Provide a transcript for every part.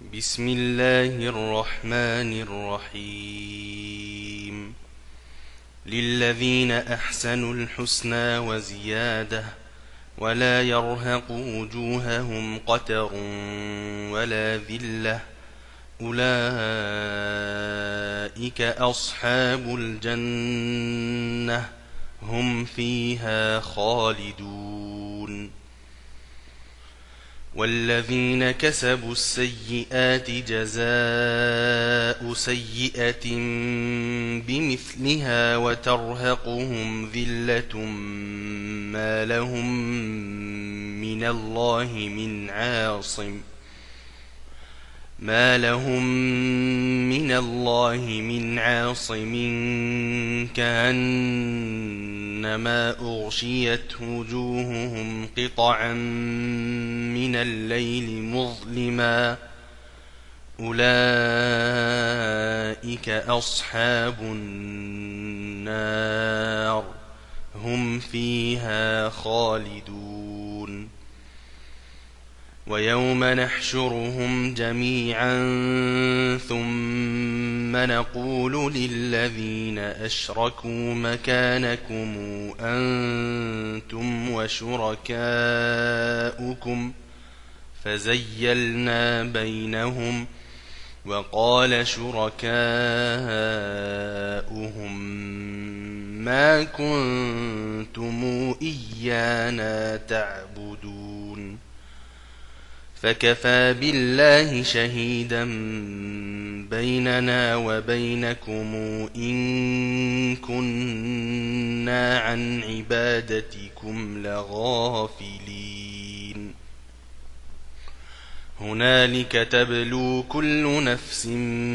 بسم الله الرحمن الرحيم. للذين أحسنوا الحسنى وزيادة ولا يرهق وجوههم قتر ولا ذلة أولئك أصحاب الجنة هم فيها خالدون. والذين كسبوا السيئات جزاء سيئة بمثلها وترهقهم ذلة ما لهم من الله من عاصم كأنما أغشيت وجوههم قطعا من الليل مظلما أولئك أصحاب النار هم فيها خالدون. ويوم نحشرهم جميعا ثم نقول للذين أشركوا مكانكم أنتم وشركاؤكم فزيلنا بينهم وقال شركاؤهم ما كنتم إيانا تعبدون فكفى بالله شهيدا بيننا وبينكم إن كنا عن عبادتكم لغافلين. هنالك تبلو كل نفس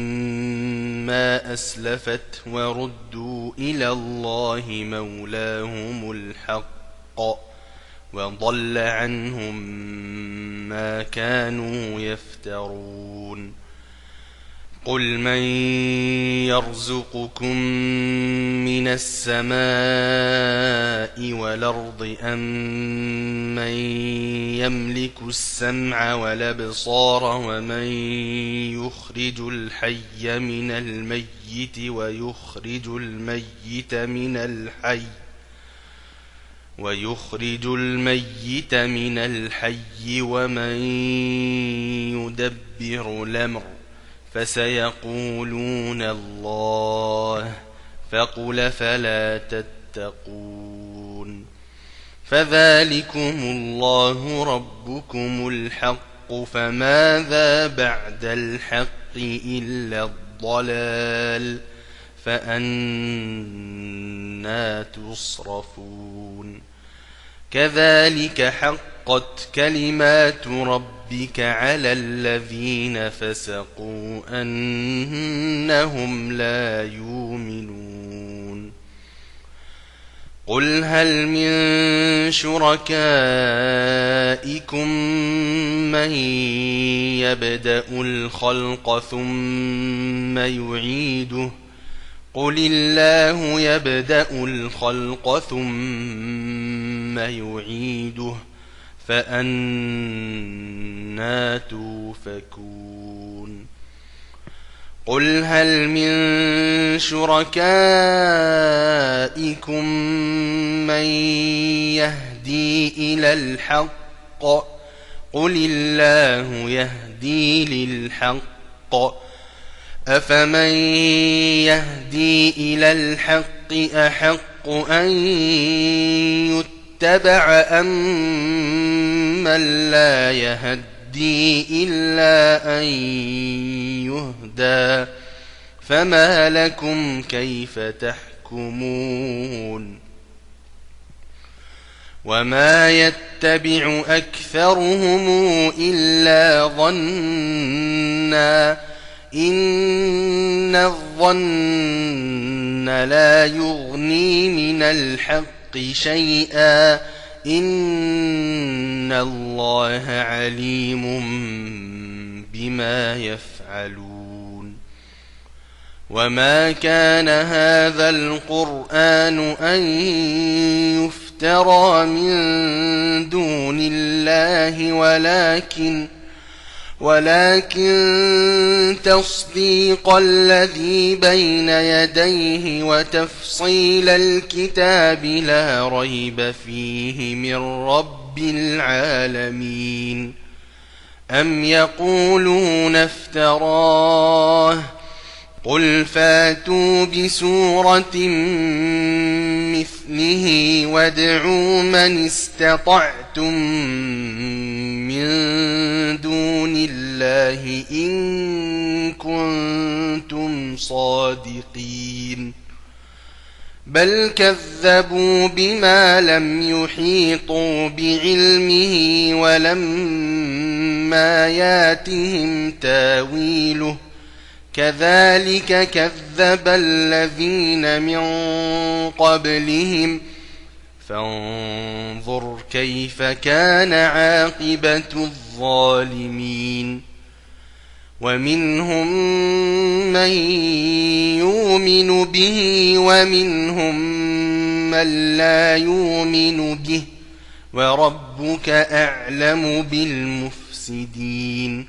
ما أسلفت وردوا إلى الله مولاهم الحق وضل عنهم ما كانوا يفترون. قل من يرزقكم من السماء والأرض أم من يملك السمع والأبصار ومن يخرج الحي من الميت ويخرج الميت من الحي ومن يدبر الأمر فسيقولون الله فقل فلا تتقون. فذلكم الله ربكم الحق فماذا بعد الحق إلا الضلال فأنى تصرفون. كذلك حقت كلمات ربك على الذين فسقوا أنهم لا يؤمنون. قل هل من شركائكم من يبدأ الخلق ثم يعيده قل الله يبدأ الخلق ثم يعيده فأنى توفكون. قل هل من شركائكم من يهدي إلى الحق قل الله يهدي للحق أفمن يهدي إلى الحق أحق أن يتبع أم من لا يهدي إلا أن يهدى فما لكم كيف تحكمون. وما يتبع أكثرهم إلا ظنا إن الظن لا يغني من الحق شيئا إن الله عليم بما يفعلون. وما كان هذا القرآن أن يفترى من دون الله ولكن تصديق الذي بين يديه وتفصيل الكتاب لا ريب فيه من رب العالمين. أم يقولون افتراه قل فاتوا بسورة مثله وادعوا من استطعتم من دون الله إن كنتم صادقين. بل كذبوا بما لم يحيطوا بعلمه ولما ياتهم تاويله كذلك كذب الذين من قبلهم فانظر كيف كان عاقبة الظالمين. ومنهم من يؤمن به ومنهم من لا يؤمن به وربك أعلم بالمفسدين.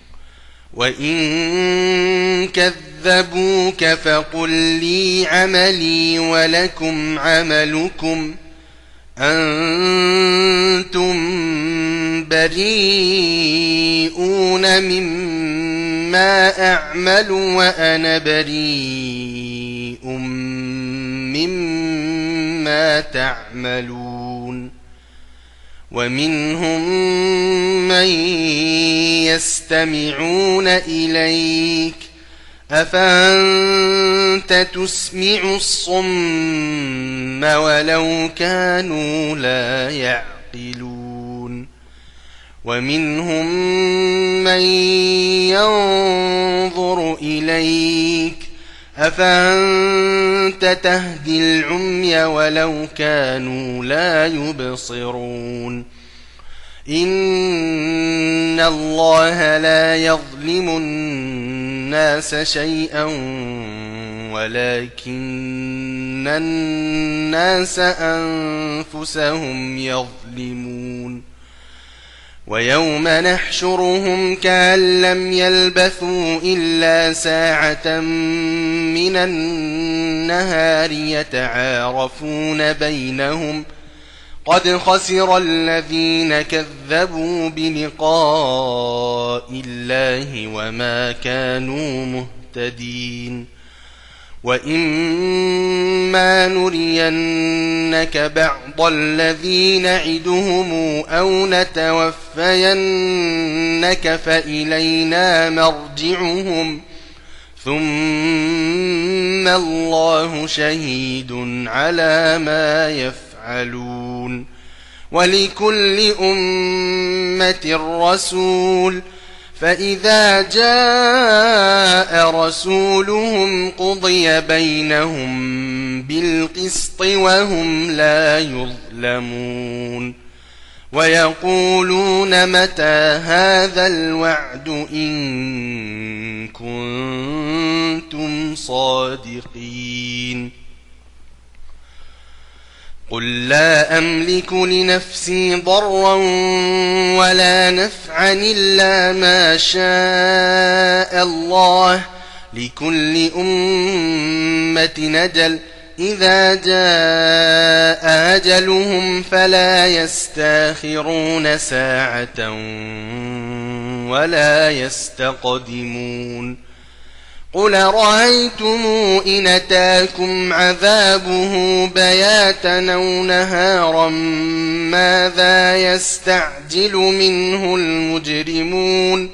وإن كذبوك فقل لي عملي ولكم عملكم أنتم بريئون مما أعمل وأنا بريء مما تعملون. ومنهم من يستمعون إليك أفأنت تسمع الصم ولو كانوا لا يعقلون. ومنهم من ينظر إليك أفأنت تهدي العمي ولو كانوا لا يبصرون. إن الله لا يظلم الناس شيئا ولكن الناس أنفسهم يظلمون. ويوم نحشرهم كأن لم يلبثوا إلا ساعة من النهار يتعارفون بينهم قد خسر الذين كذبوا بلقاء الله وما كانوا مهتدين. وإما نرينك بعض الذي نعدهم أو نتوفينك فإلينا مرجعهم ثم الله شهيد على ما يفعلون. ولكل أمة رسول فإذا جاء رسولهم قضي بينهم بالقسط وهم لا يظلمون. ويقولون متى هذا الوعد إن كنتم صادقين. قل لا أملك لنفسي ضرا ولا نفعا إلا ما شاء الله لكل أمة أجل إذا جاء أجلهم فلا يستاخرون ساعة ولا يستقدمون. قل رأيتم إن أتاكم عذابه بياتا أو نهارا ماذا يستعجل منه المجرمون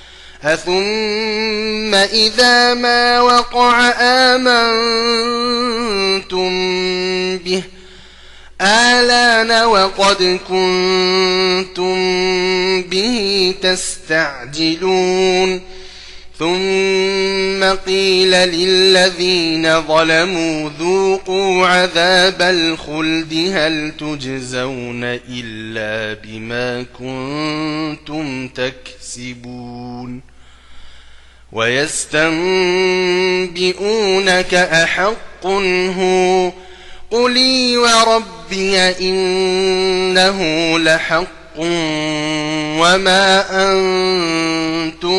أثم إذا ما وقع آمنتم به آلان وقد كنتم به تستعجلون. ثم قيل للذين ظلموا ذوقوا عذاب الخلد هل تجزون إلا بما كنتم تكسبون. ويستنبئونك أحق هو قل وربي إنه لحق وما أنتم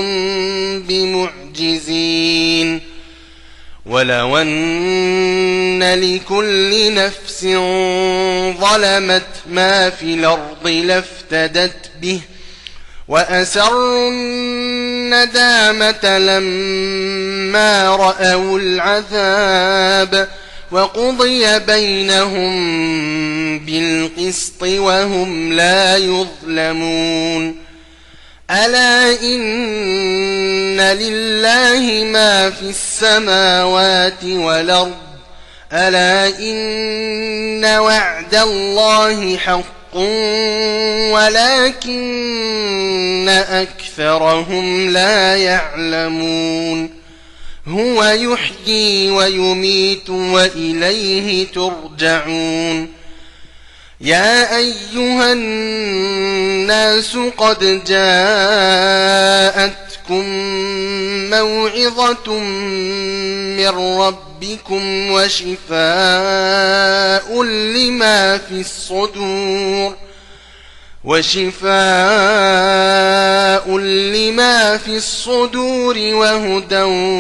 بمعجزين ولو أن لكل نفس ظلمت ما في الأرض لافتدت به وأسروا الندامة لما رأوا العذاب وقضي بينهم بالقسط وهم لا يظلمون ألا إن لله ما في السماوات والأرض ألا إن وعد الله حق ولكن أكثرهم لا يعلمون هو يحيي ويميت وإليه ترجعون يا أيها الناس قد جاءتكم موعظة من ربكم وشفاء لما في الصدور وهدى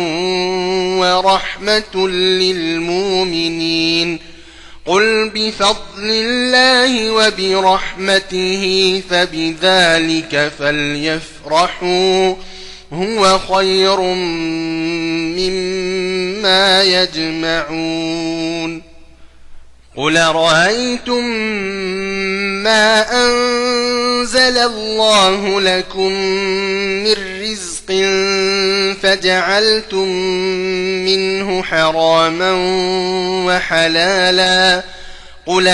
ورحمة للمؤمنين قل بفضل الله وبرحمته فبذلك فليفرحوا هو خير مما يجمعون قل رأيتم ما أنزل الله لكم من رزق فجعلتم منه حراما وحلالا قل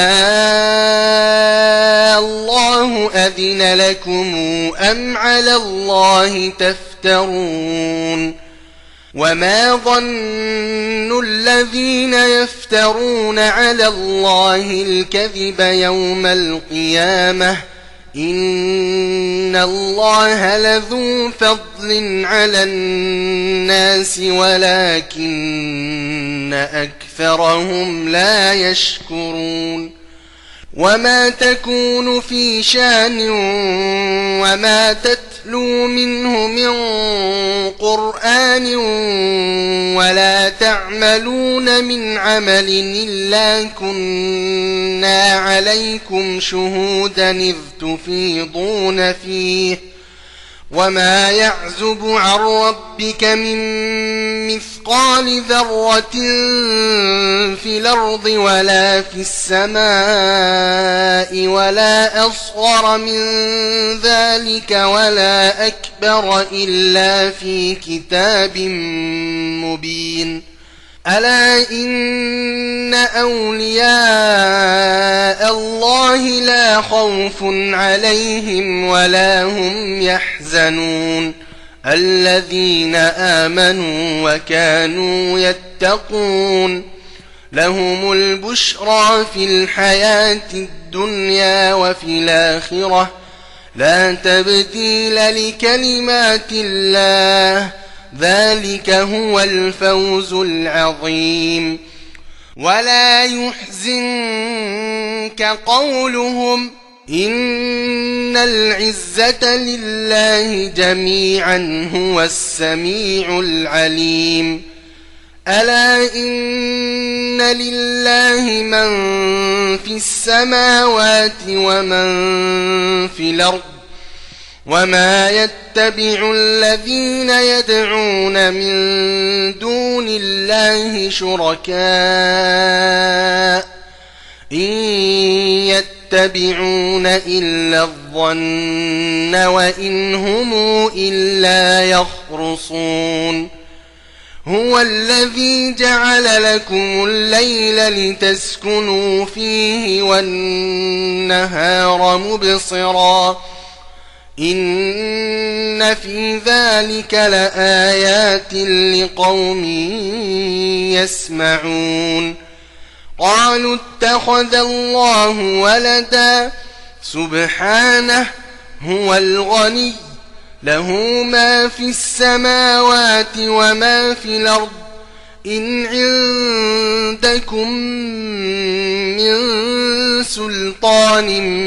الله أذن لكم أم على الله تفترون وما ظن الذين يفترون على الله الكذب يوم القيامة إن الله لذو فضل على الناس ولكن أكثرهم لا يشكرون وما تكون في شان وما تتلو منه من قرآن ولا تعملون من عمل إلا كنا عليكم شهودا إذ تفيضون فيه وما يعزب عن ربك من مثقال ذرة في الأرض ولا في السماء ولا أصغر من ذلك ولا أكبر إلا في كتاب مبين ألا إن أولياء الله لا خوف عليهم ولا هم يحزنون الذين آمنوا وكانوا يتقون لهم البشرى في الحياة الدنيا وفي الآخرة لا تبديل لكلمات الله ذلك هو الفوز العظيم ولا يحزنك قولهم إن العزة لله جميعا هو السميع العليم ألا إن لله من في السماوات ومن في الأرض وما يتبع الذين يدعون من دون الله شركاء إن يتبعون إلا الظن وإن هم إلا يخرصون هو الذي جعل لكم الليل لتسكنوا فيه والنهار مبصرا إن في ذلك لآيات لقوم يسمعون قالوا اتخذ الله ولدا سبحانه هو الغني له ما في السماوات وما في الأرض إن عندكم من سلطان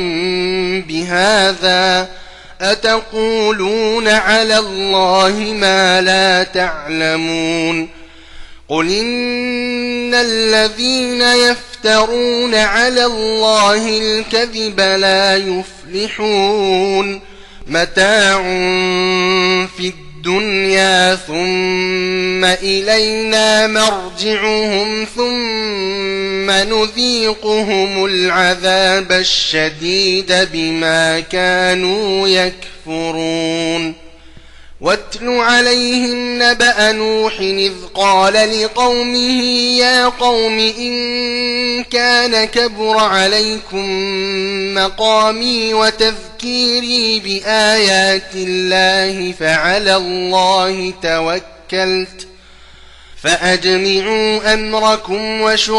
بهذا أتقولون على الله ما لا تعلمون قل إن الذين يفترون على الله الكذب لا يفلحون متاع في الدنيا ثم إلينا مرجعهم ثم نذيقهم العذاب الشديد بما كانوا يكفرون واتل عليهم نبأ نوح إذ قال لقومه يا قوم إن كان كبر عليكم مقامي وتذكيري بآيات الله فعلى الله توكلت فأجمعوا أمركم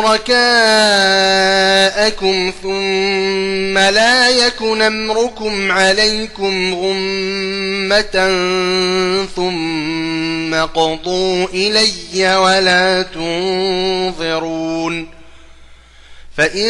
وشركاءكم ثم لا يكن أمركم عليكم غمة ثم قضوا إلي ولا تنظرون فإن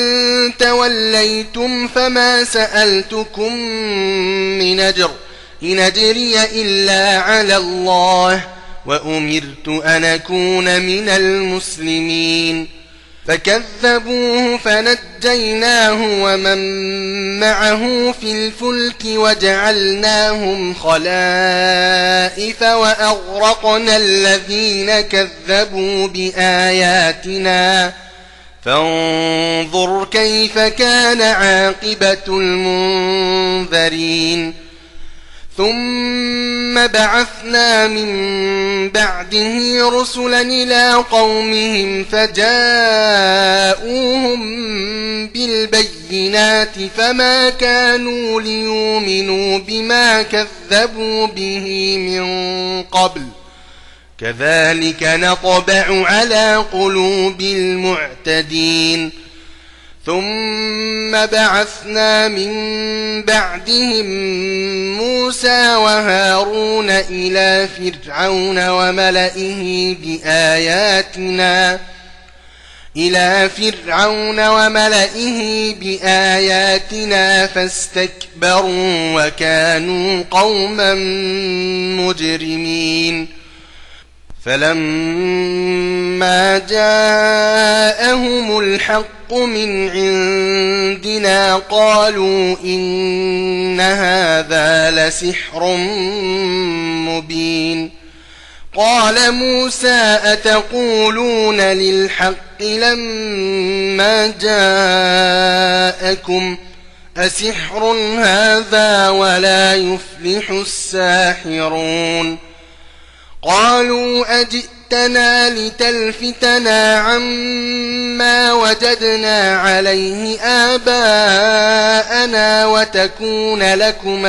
توليتم فما سألتكم من أجر إن أجري إلا على الله وأمرت أن أكون من المسلمين فكذبوه فنجيناه ومن معه في الفلك وجعلناهم خلائف وأغرقنا الذين كذبوا بآياتنا فانظر كيف كان عاقبة المنذرين ثم بعثنا من بعده رسلا إلى قومهم فجاءوهم بالبينات فما كانوا ليؤمنوا بما كذبوا به من قبل كذلك نطبع على قلوب المعتدين ثم بعثنا من بعدهم موسى وهارون إلى فرعون وملئه بآياتنا فاستكبروا وكانوا قوما مجرمين فلما جاءهم الحق من عندنا قالوا إن هذا لسحر مبين قال موسى أتقولون للحق لما جاءكم أسحر هذا ولا يفلح الساحرون قالوا أجئتنا لتلفتنا عما وجدنا عليه آباءنا وتكون لكما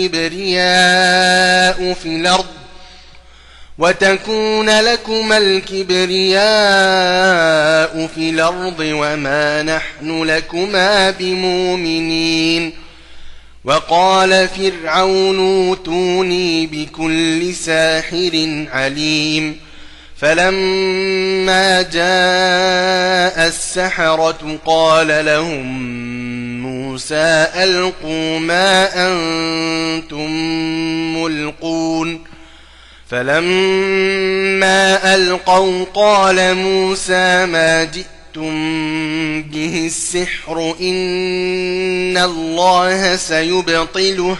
الكبرياء في الأرض وما نحن لكما بمؤمنين وقال فرعون اوتوني بكل ساحر عليم فلما جاء السحرة قال لهم موسى ألقوا ما أنتم ملقون فلما ألقوا قال موسى ما جئتم به السحر إن الله سيبطله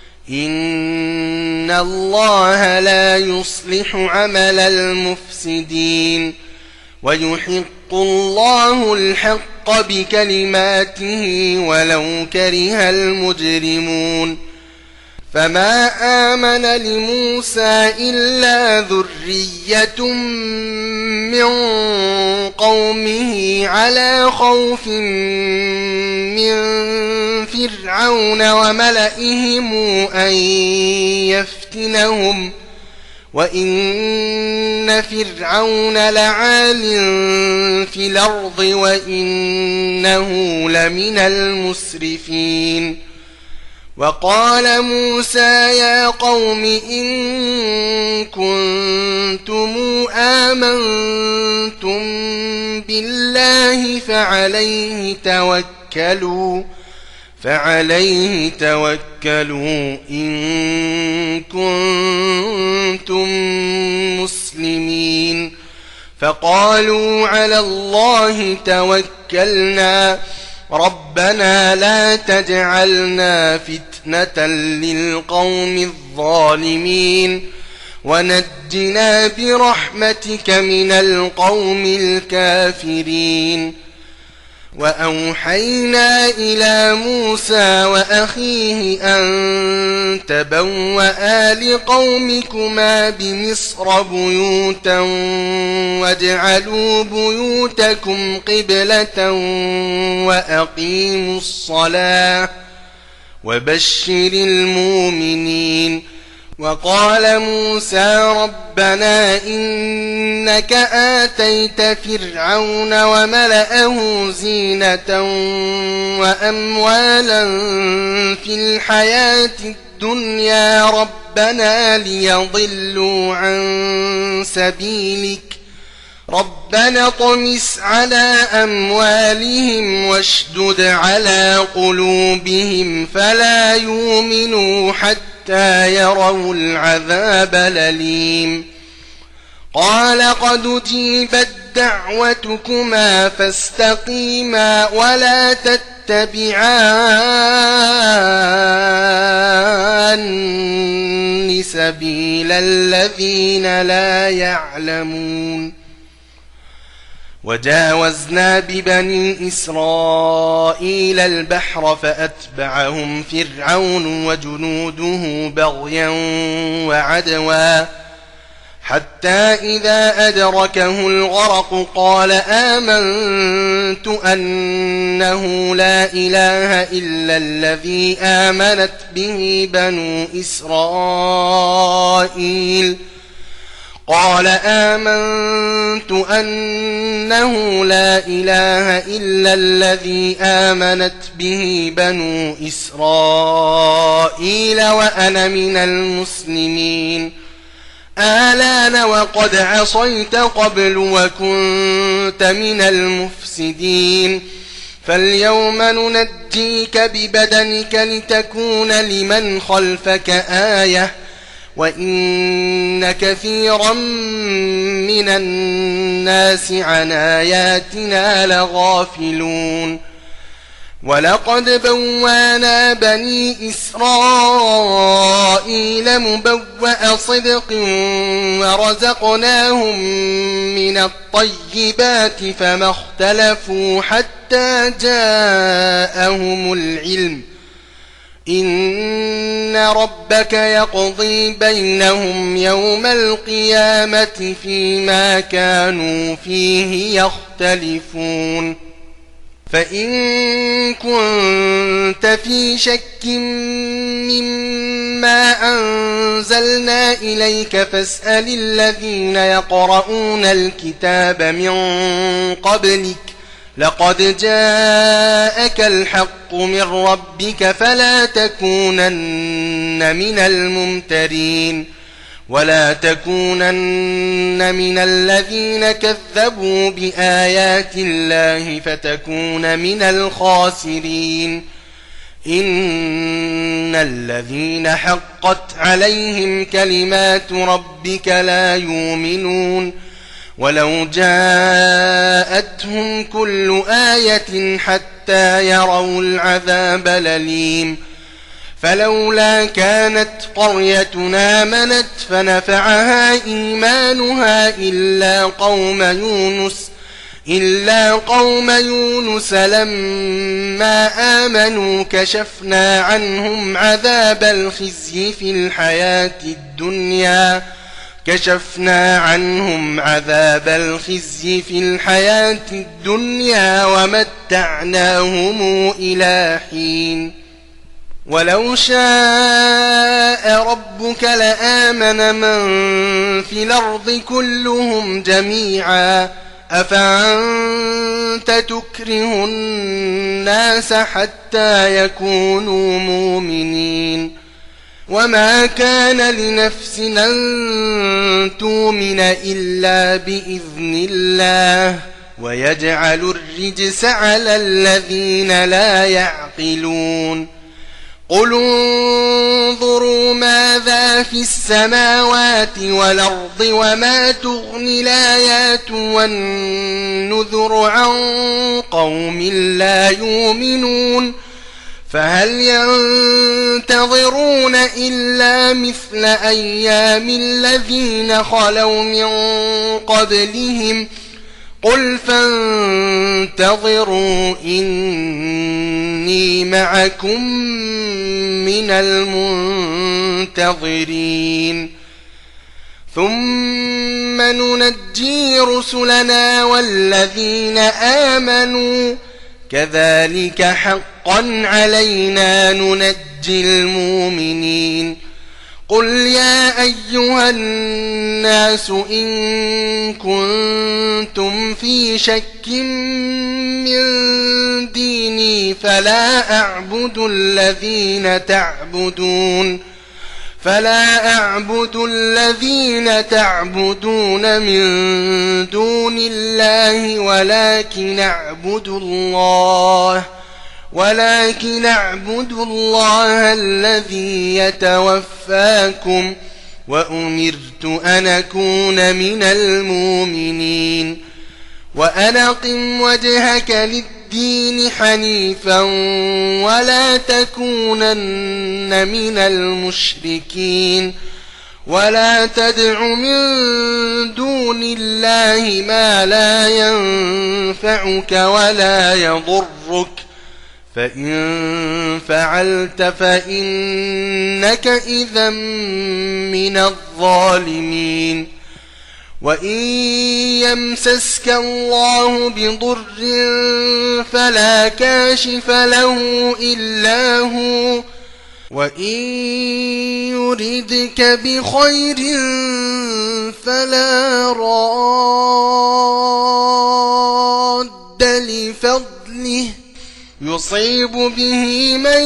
إن الله لا يصلح عمل المفسدين ويحق الله الحق بكلماته ولو كره المجرمون فما آمن لموسى إلا ذرية من قومه على خوف من فرعون وملئهم أن يفتنهم وإن فرعون لعال في الأرض وإنه لمن المسرفين وقال موسى يا قوم إن كنتم آمنتم بالله فعليه توكلوا فعليه توكلوا إن كنتم مسلمين. فقالوا على الله توكلنا ربنا لا تجعلنا فتنة للقوم الظالمين ونجنا برحمتك من القوم الكافرين. وأوحينا إلى موسى وأخيه أن تبوأ لقومكما بمصر بيوتا واجعلوا بيوتكم قبلة وأقيموا الصلاة وبشر المؤمنين. وقال موسى ربنا إنك آتيت فرعون وملأه زينة وأموالا في الحياة الدنيا ربنا ليضلوا عن سبيلك ربنا طمس على أموالهم واشدد على قلوبهم فلا يؤمنوا حتى يروا العذاب الأليم. قال قد أجيبت دعوتكما فاستقيما ولا تتبعان سبيل الذين لا يعلمون. وجاوزنا ببني إسرائيل البحر فأتبعهم فرعون وجنوده بغيا وعدوا حتى إذا أدركه الغرق قال آمنت أنه لا إله إلا الذي آمنت به بنو إسرائيل قال آمنت أنه لا إله إلا الذي آمنت به بنو إسرائيل وأنا من المسلمين. آلان وقد عصيت قبل وكنت من المفسدين فاليوم ننجيك ببدنك لتكون لمن خلفك آية وإن كثيرا من الناس عن آياتنا لغافلون. ولقد بوانا بني إسرائيل مبوأ صدق ورزقناهم من الطيبات فما اختلفوا حتى جاءهم العلم إن ربك يقضي بينهم يوم القيامة فيما كانوا فيه يختلفون. فإن كنت في شك مما أنزلنا إليك فاسأل الذين يقرؤون الكتاب من قبلك لقد جاءك الحق من ربك فلا تكونن من الممترين ولا تكونن من الذين كذبوا بآيات الله فتكون من الخاسرين. إن الذين حقت عليهم كلمات ربك لا يؤمنون ولو جاءتهم كل آية حتى يروا العذاب الأليم. فلولا كانت قريتنا آمنت فنفعها إيمانها إلا قوم يونس لما آمنوا كشفنا عنهم عذاب الخزي في الحياة الدنيا ومتعناهم إلى حين. ولو شاء ربك لآمن من في الأرض كلهم جميعا أفأنت تكره الناس حتى يكونوا مؤمنين. وما كان لنفس أن تؤمن إلا بإذن الله ويجعل الرجس على الذين لا يعقلون قل انظروا ماذا في السماوات والأرض وما تغني الآيات والنذر عن قوم لا يؤمنون فهل ينتظرون إلا مثل أيام الذين خلوا من قبلهم قل فانتظروا إني معكم من المنتظرين ثم ننجي رسلنا والذين آمنوا كذلك حقا علينا ننجي المؤمنين قل يا أيها الناس إن كنتم في شك من ديني فلا أعبد الذين تعبدون من دون الله ولكن أعبد الله الذي يتوفاكم وأمرت أن أكون من المؤمنين وأن أقم وجهك للدين حنيفا ولا تكونن من المشركين ولا تدع من دون الله ما لا ينفعك ولا يضرك فإن فعلت فإنك إذا من الظالمين وإن يمسسك الله بضر فلا كاشف له إلا هو وإن يردك بخير فلا راد لفضله يصيب به من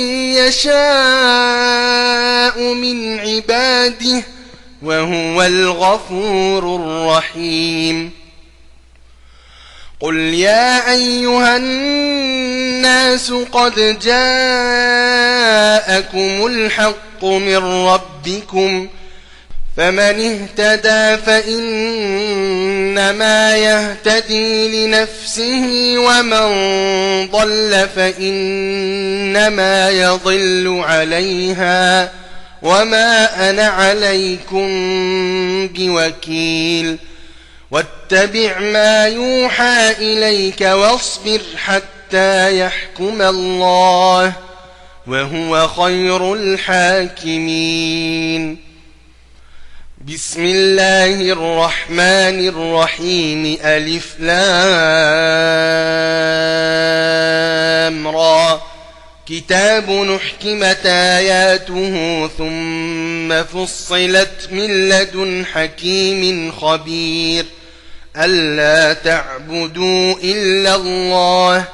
يشاء من عباده وهو الغفور الرحيم قل يا أيها الناس قد جاءكم الحق من ربكم فمن اهتدى فإنما يهتدي لنفسه ومن ضل فإنما يضل عليها وما أنا عليكم بوكيل واتبع ما يوحى إليك واصبر حتى يحكم الله وهو خير الحاكمين بسم الله الرحمن الرحيم ألف لام را كتاب نحكمت آياته ثم فصلت من لدن حكيم خبير ألا تعبدوا إلا الله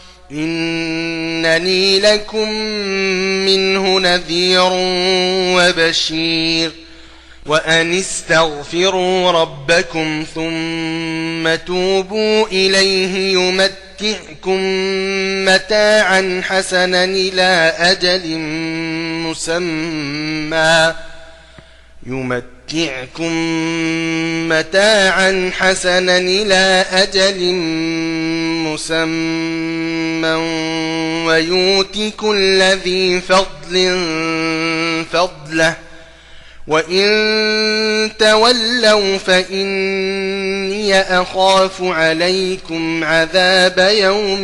إنني لكم منه نذير وبشير وأن استغفروا ربكم ثم توبوا إليه يمتعكم متاعا حسنا إلى أجل مسمى ويؤت كل ذي فضل فضله وإن تولوا فإني أخاف عليكم عذاب يوم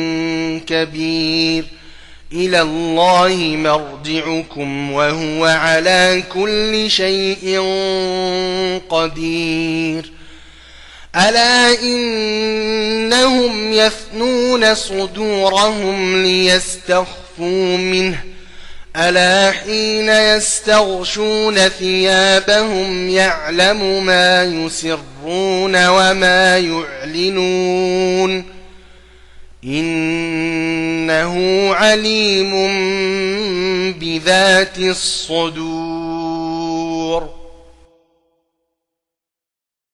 كبير إلى الله مرجعكم وهو على كل شيء قدير ألا إنهم يثنون صدورهم ليستخفوا منه ألا حين يستغشون ثيابهم يعلم ما يسرون وما يعلنون إنه عليم بذات الصدور